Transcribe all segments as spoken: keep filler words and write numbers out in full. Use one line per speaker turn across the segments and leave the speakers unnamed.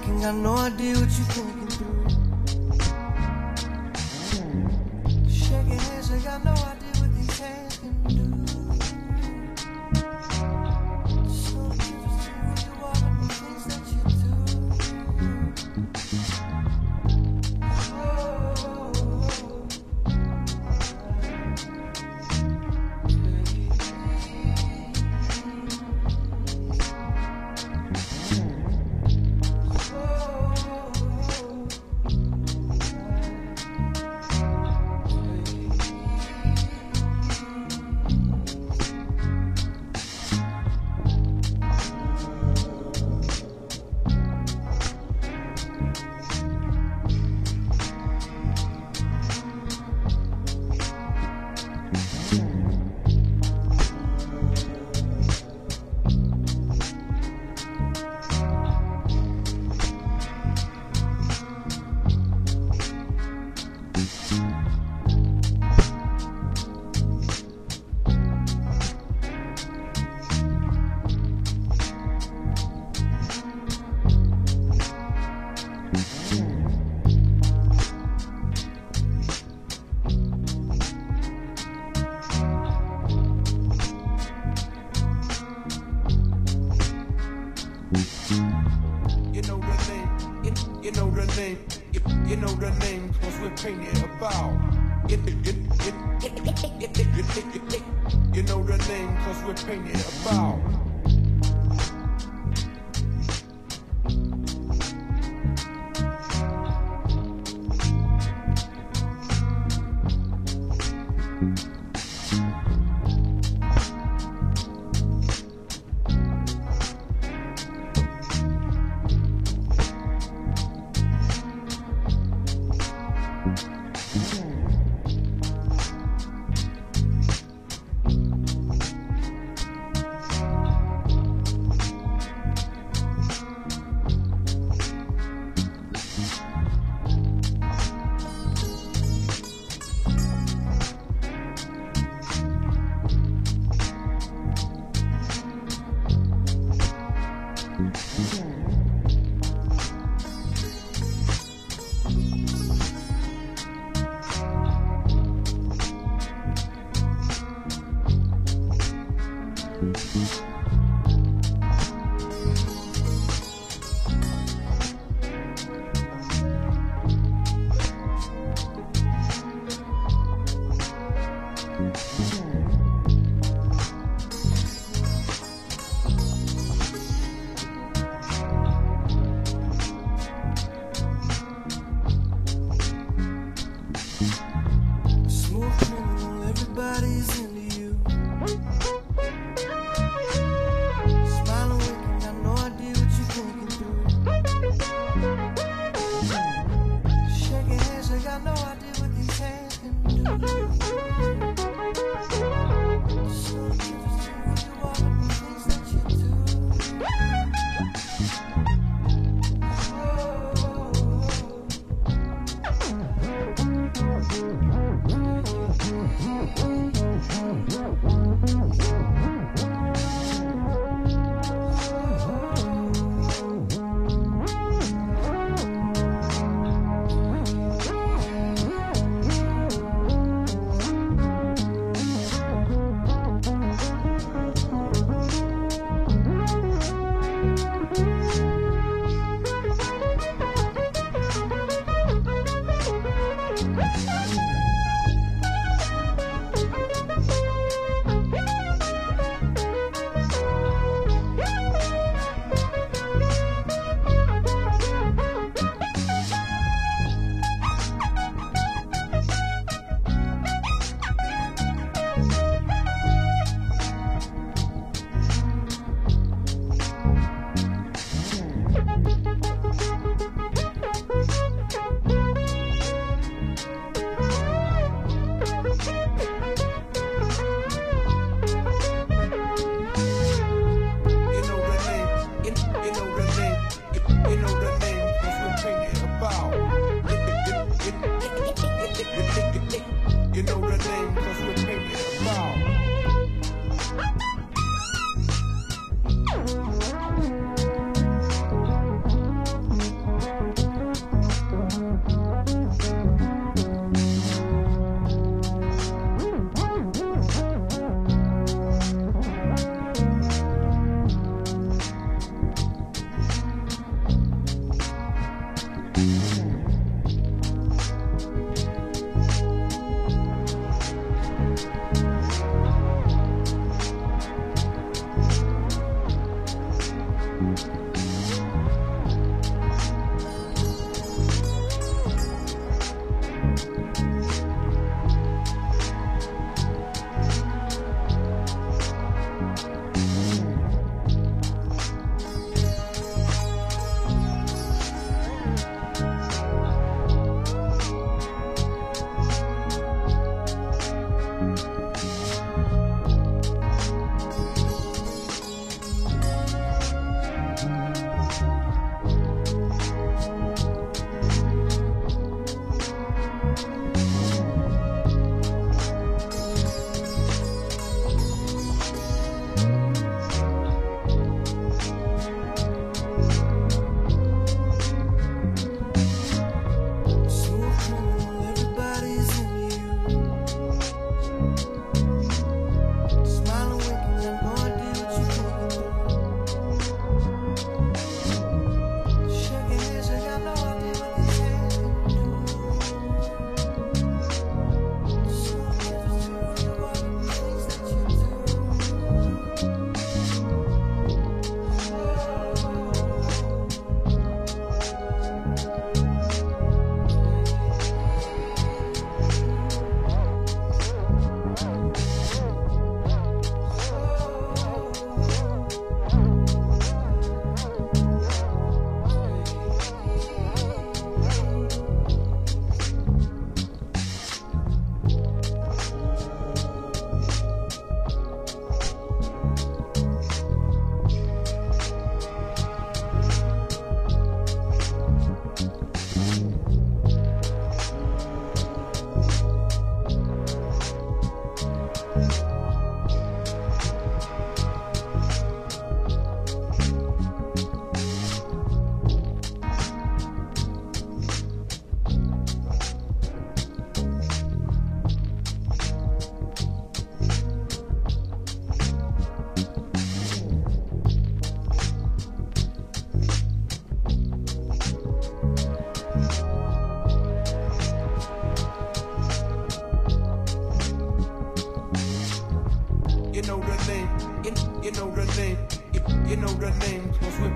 looking, got no idea what you're thinking through. Shaking hands, I got no idea what these hands can do. So just you are the things that you do.
You know the name, you, you know the name, you, you know the name, cause we're painted about. You, you, you, you, you, you know the name, cause we're painted about.
Smooth criminal, everybody's into you. Smiling, waking, got no idea what you're thinking through. Shaking hands, I got no idea what these hands can do. So just you are the things that you do.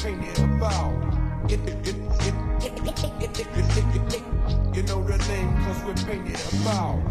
painted about. It, it, it, it, it, it, it, it, it, it. You know the name cause we're painted about.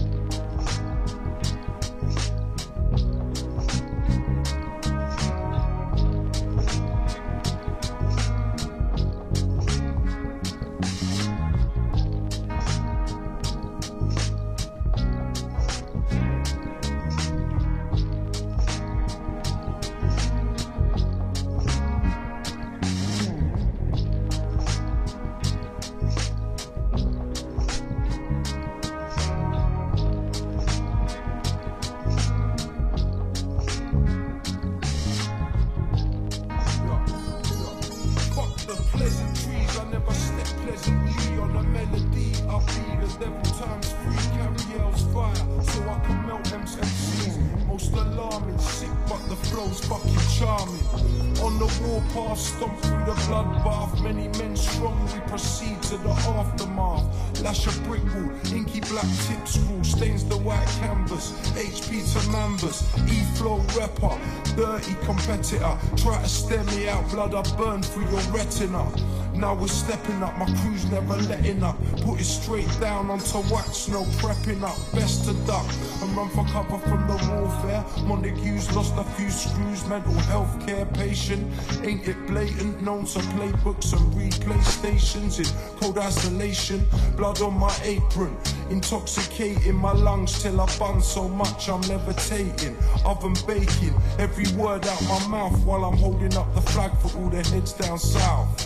Competitor, try to stare me out, blood I burn through your retina. Now we're stepping up, my crew's never letting up. Put it straight down onto wax, no prepping up. Best to duck and run for cover from the warfare. Montague's lost a few screws, mental health care patient. Ain't it blatant? Known to play books and replay stations in cold isolation. Blood on my apron, intoxicating my lungs till I bun so much I'm levitating. Oven baking, every word out my mouth while I'm holding up the flag for all the heads down south.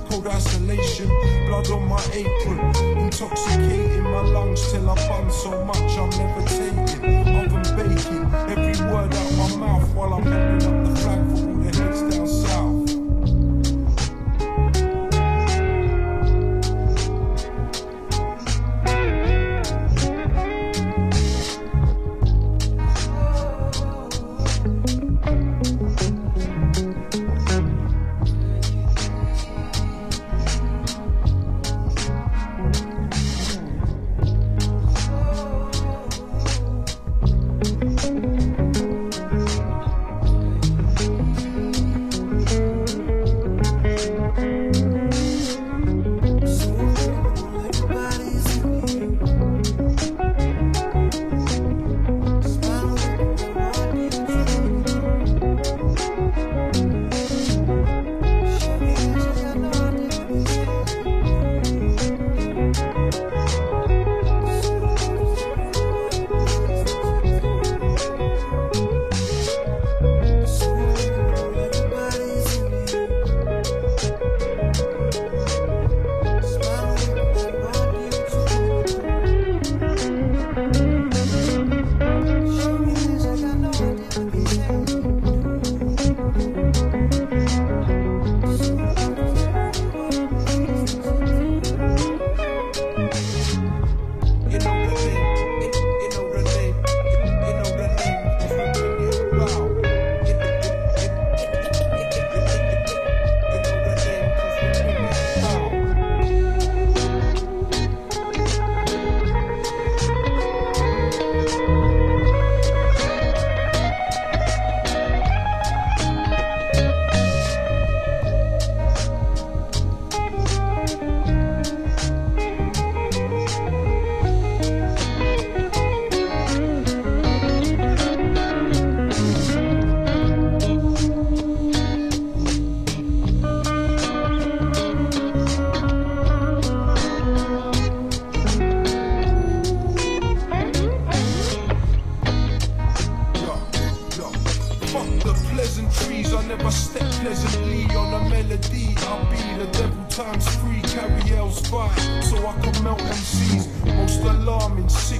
Blood on my apron, intoxicating my lungs till I bun so much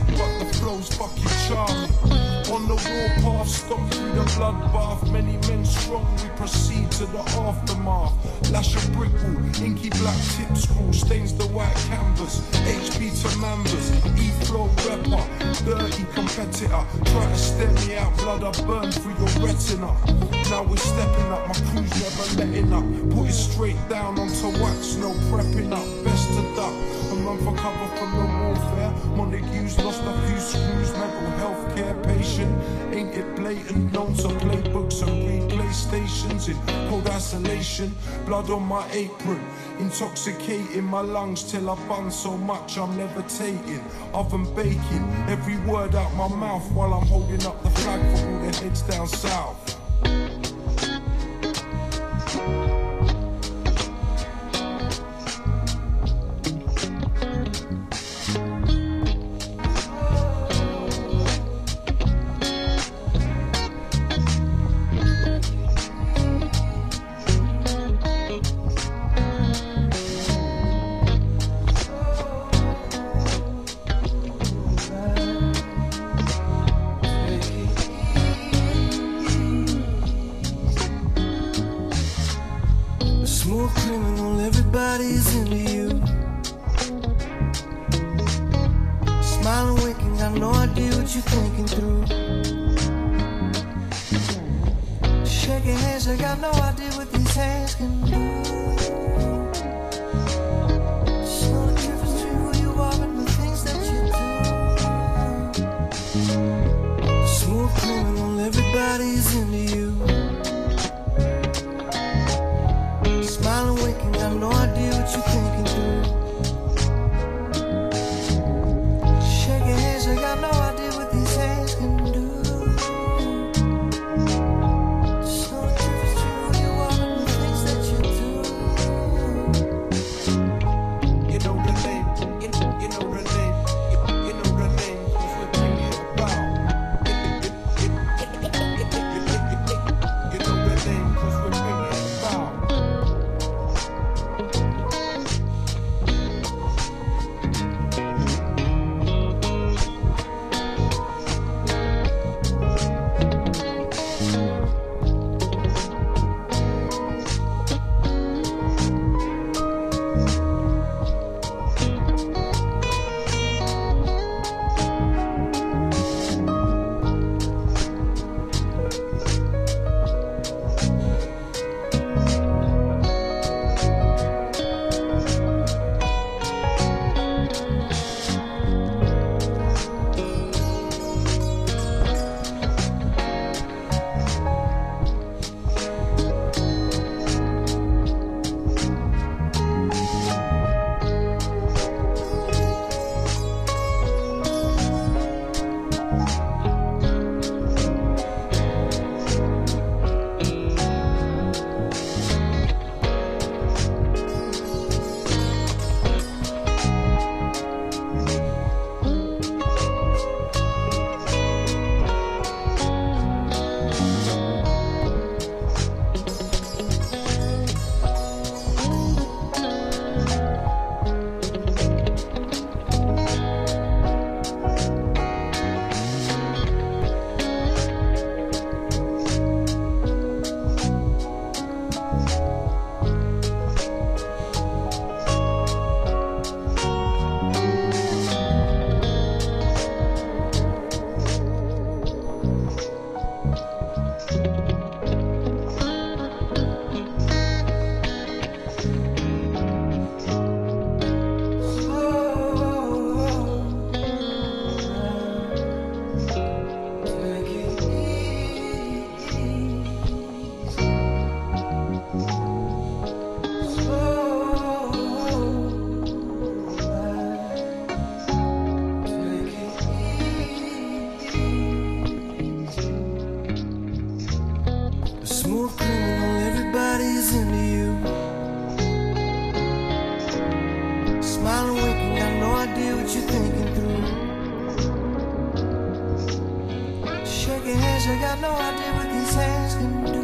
but the flow's fucking charming. On the warpath, stop through the bloodbath. Many men strong, we proceed to the aftermath. Lash a brick wall, inky black tip screw stains the white canvas. H P to Mambas, E-flow rapper, dirty competitor. Try to stare me out, blood I burn through your retina. Now we're stepping up, my crew's never letting up. Put it straight down onto wax, no prepping up. Best to duck and run for cover from the warfare. Montagues lost a few screws, mental health care patient. Ain't it blatant? Known to play books and read PlayStations in cold isolation. Blood on my apron, intoxicating my lungs till I bun so much I'm levitating. Oven baking, every word out my mouth while I'm holding up the flag for all the heads down south.
Smooth criminal, everybody's into you. Smiling, winking, got no idea what you're thinking through. Shaking hands, I got no idea what these hands can do. Just know the difference between who you are and the things that you do. Smooth criminal, everybody's into you. Smiling, winking, got no idea what you're thinking through. Shaking hands, I got no idea what these hands can do. Just know the difference between who you are and the things that you do.
You know the name, you, you know the name, you, you know the name, cause we're bringing it about. You, you, you, you, you, you, you know the name, cause we're bringing it about.
Smooth criminal, everybody's into you. Smiling, winking, got no idea what you're thinking through. Shaking hands, I got no idea what these hands can do.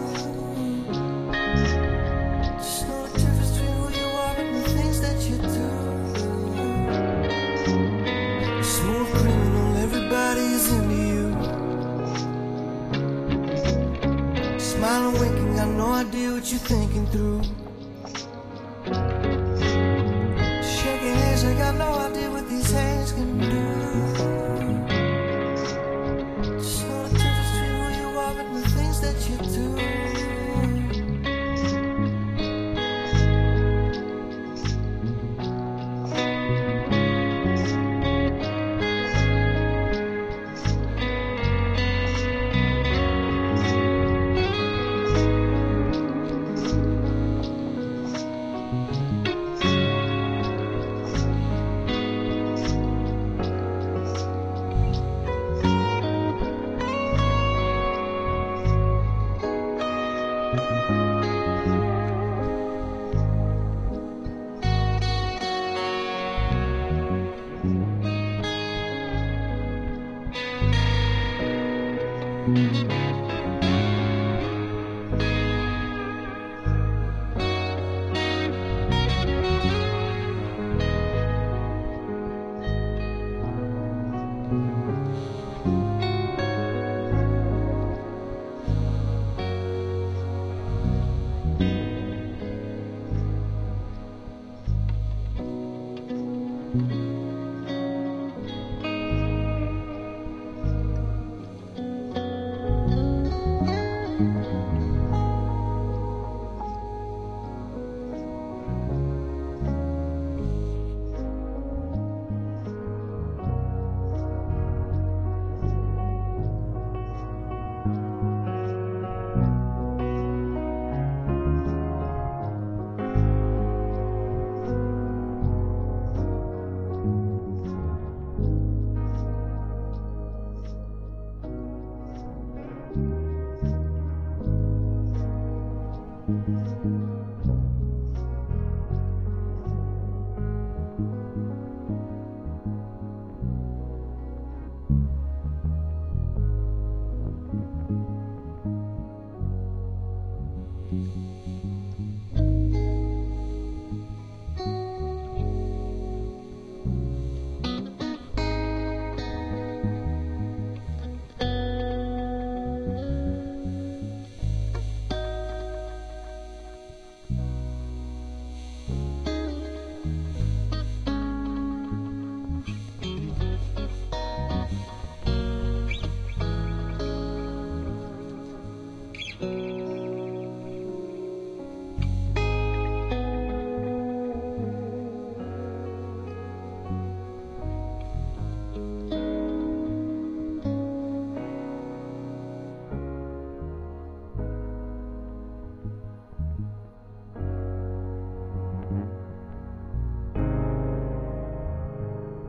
Just know the difference between who you are and the things that you do. Smooth criminal. on winking, got no idea what you're thinking through. Shaking hands, I got no idea what these hands can do. Just know the difference between who you are and the things that you do.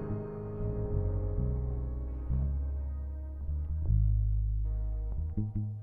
Thank you.